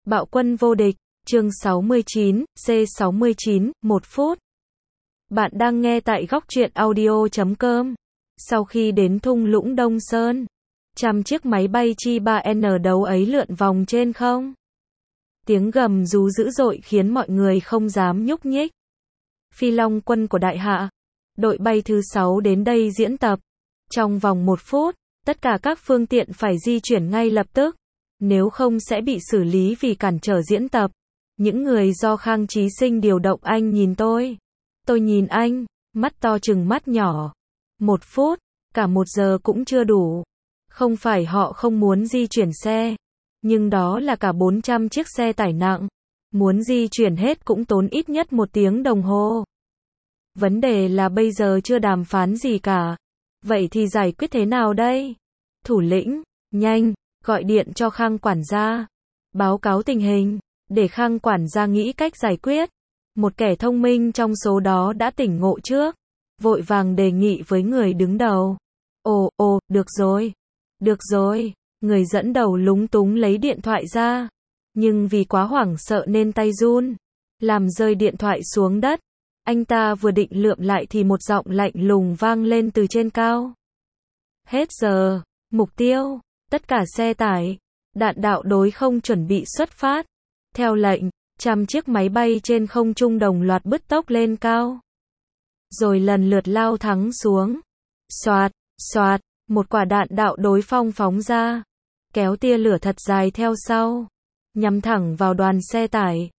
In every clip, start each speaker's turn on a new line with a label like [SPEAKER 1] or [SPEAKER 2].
[SPEAKER 1] Bạo quân vô địch, chương 69, C69, 1 phút. Bạn đang nghe tại góc truyện audio.com. Sau khi đến thung lũng Đông Sơn, trăm chiếc máy bay chi 3N đấu ấy lượn vòng trên không. Tiếng gầm rú dữ dội khiến mọi người không dám nhúc nhích. Phi Long quân của Đại Hạ, đội bay thứ 6 đến đây diễn tập. Trong vòng 1 phút, tất cả các phương tiện phải di chuyển ngay lập tức. Nếu không sẽ bị xử lý vì cản trở diễn tập. Những người do Khang Chí Sinh điều động, anh nhìn tôi nhìn anh, mắt to chừng mắt nhỏ. 1 phút, cả 1 giờ cũng chưa đủ. Không phải họ không muốn di chuyển xe, nhưng đó là cả 400 chiếc xe tải nặng. Muốn di chuyển hết cũng tốn ít nhất 1 tiếng đồng hồ. Vấn đề là bây giờ chưa đàm phán gì cả. Vậy thì giải quyết thế nào đây? Thủ lĩnh, nhanh, gọi điện cho Khang quản gia. Báo cáo tình hình, để Khang quản gia nghĩ cách giải quyết. Một kẻ thông minh trong số đó đã tỉnh ngộ trước. Vội vàng đề nghị với người đứng đầu. Ồ, được rồi. Người dẫn đầu lúng túng lấy điện thoại ra. Nhưng vì quá hoảng sợ nên tay run. Làm rơi điện thoại xuống đất. Anh ta vừa định lượm lại thì một giọng lạnh lùng vang lên từ trên cao. Hết giờ, mục tiêu, tất cả xe tải, đạn đạo đối không chuẩn bị xuất phát. Theo lệnh, trăm chiếc máy bay trên không trung đồng loạt bứt tốc lên cao. Rồi lần lượt lao thẳng xuống. Xoạt, một quả đạn đạo đối phong phóng ra. Kéo tia lửa thật dài theo sau. Nhắm thẳng vào đoàn xe tải.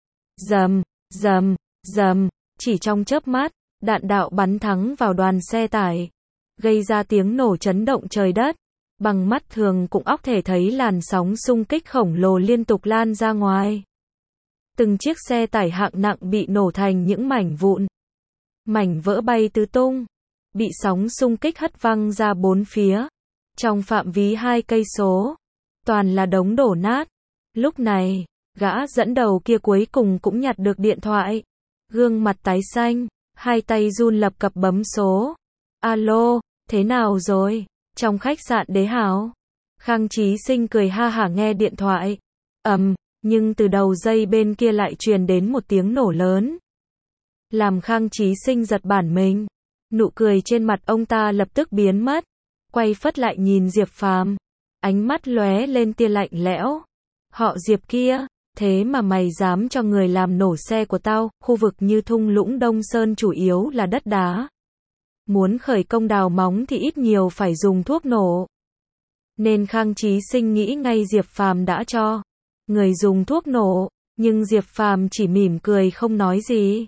[SPEAKER 1] Rầm. Chỉ trong chớp mắt, đạn đạo bắn thẳng vào đoàn xe tải. Gây ra tiếng nổ chấn động trời đất. Bằng mắt thường cũng óc thể thấy làn sóng xung kích khổng lồ liên tục lan ra ngoài. Từng chiếc xe tải hạng nặng bị nổ thành những mảnh vụn. Mảnh vỡ bay tứ tung. Bị sóng xung kích hất văng ra bốn phía. Trong phạm vi 2 cây số. Toàn là đống đổ nát. Lúc này, gã dẫn đầu kia cuối cùng cũng nhặt được điện thoại. Gương mặt tái xanh, 2 tay run lập cập bấm số. Alo, thế nào rồi? Trong khách sạn Đế Hào. Khang Chí Sinh cười ha hả nghe điện thoại. Nhưng từ đầu dây bên kia lại truyền đến một tiếng nổ lớn. Làm Khang Chí Sinh giật bản mình. Nụ cười trên mặt ông ta lập tức biến mất. Quay phất lại nhìn Diệp Phàm. Ánh mắt lóe lên tia lạnh lẽo. Họ Diệp kia, thế mà mày dám cho người làm nổ xe của tao? Khu vực như thung lũng Đông Sơn chủ yếu là đất đá. Muốn khởi công đào móng thì ít nhiều phải dùng thuốc nổ. Nên Khang Chí Sinh nghĩ ngay Diệp Phàm đã cho người dùng thuốc nổ, nhưng Diệp Phàm chỉ mỉm cười không nói gì.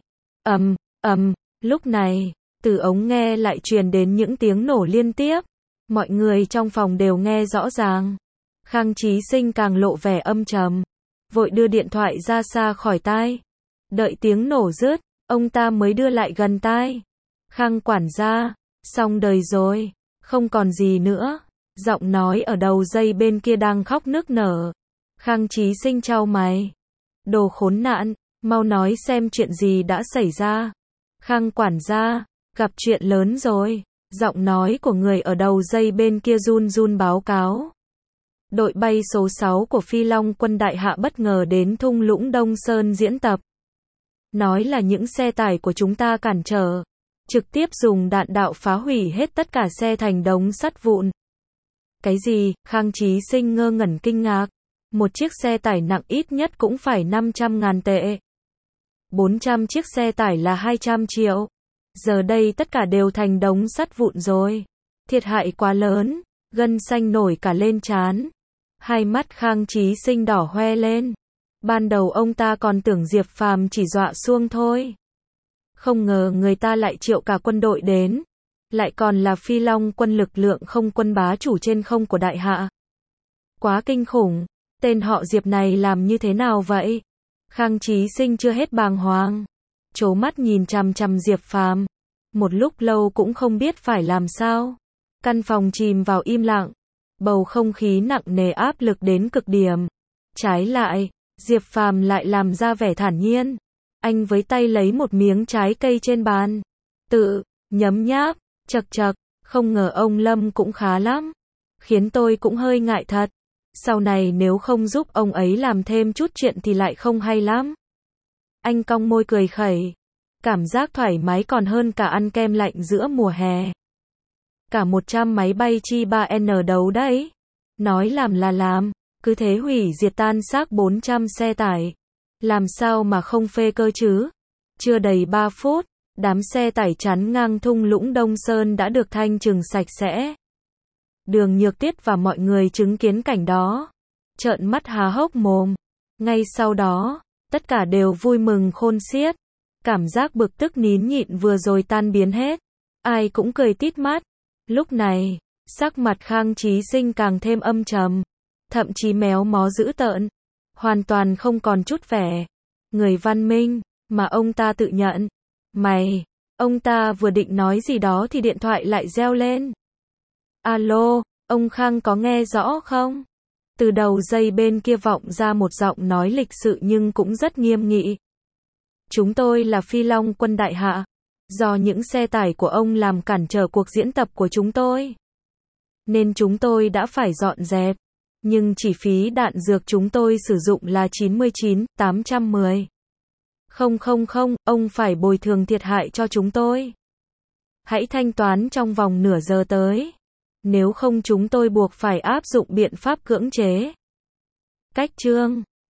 [SPEAKER 1] Lúc này, từ ống nghe lại truyền đến những tiếng nổ liên tiếp. Mọi người trong phòng đều nghe rõ ràng. Khang Chí Sinh càng lộ vẻ âm trầm, vội đưa điện thoại ra xa khỏi tai. Đợi tiếng nổ dứt, ông ta mới đưa lại gần tai. Khang quản gia, xong đời rồi, không còn gì nữa. Giọng nói ở đầu dây bên kia đang khóc nức nở. Khang Chí Sinh chau mày. Đồ khốn nạn, mau nói xem chuyện gì đã xảy ra. Khang quản gia, gặp chuyện lớn rồi. Giọng nói của người ở đầu dây bên kia run báo cáo. Đội bay số 6 của Phi Long quân Đại Hạ bất ngờ đến thung lũng Đông Sơn diễn tập. Nói là những xe tải của chúng ta cản trở. Trực tiếp dùng đạn đạo phá hủy hết tất cả xe thành đống sắt vụn. Cái gì? Khang Chí Sinh ngơ ngẩn kinh ngạc. Một chiếc xe tải nặng ít nhất cũng phải 500.000 tệ. 400 chiếc xe tải là 200 triệu. Giờ đây tất cả đều thành đống sắt vụn rồi. Thiệt hại quá lớn, gân xanh nổi cả lên trán. Hai mắt Khang Chí Sinh đỏ hoe lên. Ban đầu ông ta còn tưởng Diệp Phàm chỉ dọa xuông thôi. Không ngờ người ta lại triệu cả quân đội đến. Lại còn là Phi Long quân, lực lượng không quân bá chủ trên không của Đại Hạ. Quá kinh khủng, tên họ Diệp này làm như thế nào vậy? Khang Chí Sinh chưa hết bàng hoàng. Trố mắt nhìn chằm chằm Diệp Phàm. Một lúc lâu cũng không biết phải làm sao. Căn phòng chìm vào im lặng. Bầu không khí nặng nề áp lực đến cực điểm. Trái lại, Diệp Phàm lại làm ra vẻ thản nhiên. Anh với tay lấy một miếng trái cây trên bàn. Tự nhấm nháp, chậc chậc, không ngờ ông Lâm cũng khá lắm. Khiến tôi cũng hơi ngại thật. Sau này nếu không giúp ông ấy làm thêm chút chuyện thì lại không hay lắm. Anh cong môi cười khẩy. Cảm giác thoải mái còn hơn cả ăn kem lạnh giữa mùa hè. Cả 100 máy bay chi 3N đấu đấy. Nói làm là làm, cứ thế hủy diệt tan xác 400 xe tải. Làm sao mà không phê cơ chứ? Chưa đầy 3 phút, đám xe tải chắn ngang thung lũng Đông Sơn đã được thanh trừng sạch sẽ. Đường Nhược Tiết và mọi người chứng kiến cảnh đó, trợn mắt há hốc mồm. Ngay sau đó, tất cả đều vui mừng khôn xiết. Cảm giác bực tức nín nhịn vừa rồi tan biến hết. Ai cũng cười tít mắt. Lúc này, sắc mặt Khang Chí Sinh càng thêm âm trầm, thậm chí méo mó dữ tợn, hoàn toàn không còn chút vẻ người văn minh mà ông ta tự nhận. Mày, ông ta vừa định nói gì đó thì điện thoại lại reo lên. Alo, ông Khang có nghe rõ không? Từ đầu dây bên kia vọng ra một giọng nói lịch sự nhưng cũng rất nghiêm nghị. Chúng tôi là Phi Long quân đại hạ. Do những xe tải của ông làm cản trở cuộc diễn tập của chúng tôi, nên chúng tôi đã phải dọn dẹp. Nhưng chi phí đạn dược chúng tôi sử dụng là 99.810. Không, ông phải bồi thường thiệt hại cho chúng tôi. Hãy thanh toán trong vòng nửa giờ tới. Nếu không chúng tôi buộc phải áp dụng biện pháp cưỡng chế. Cách chương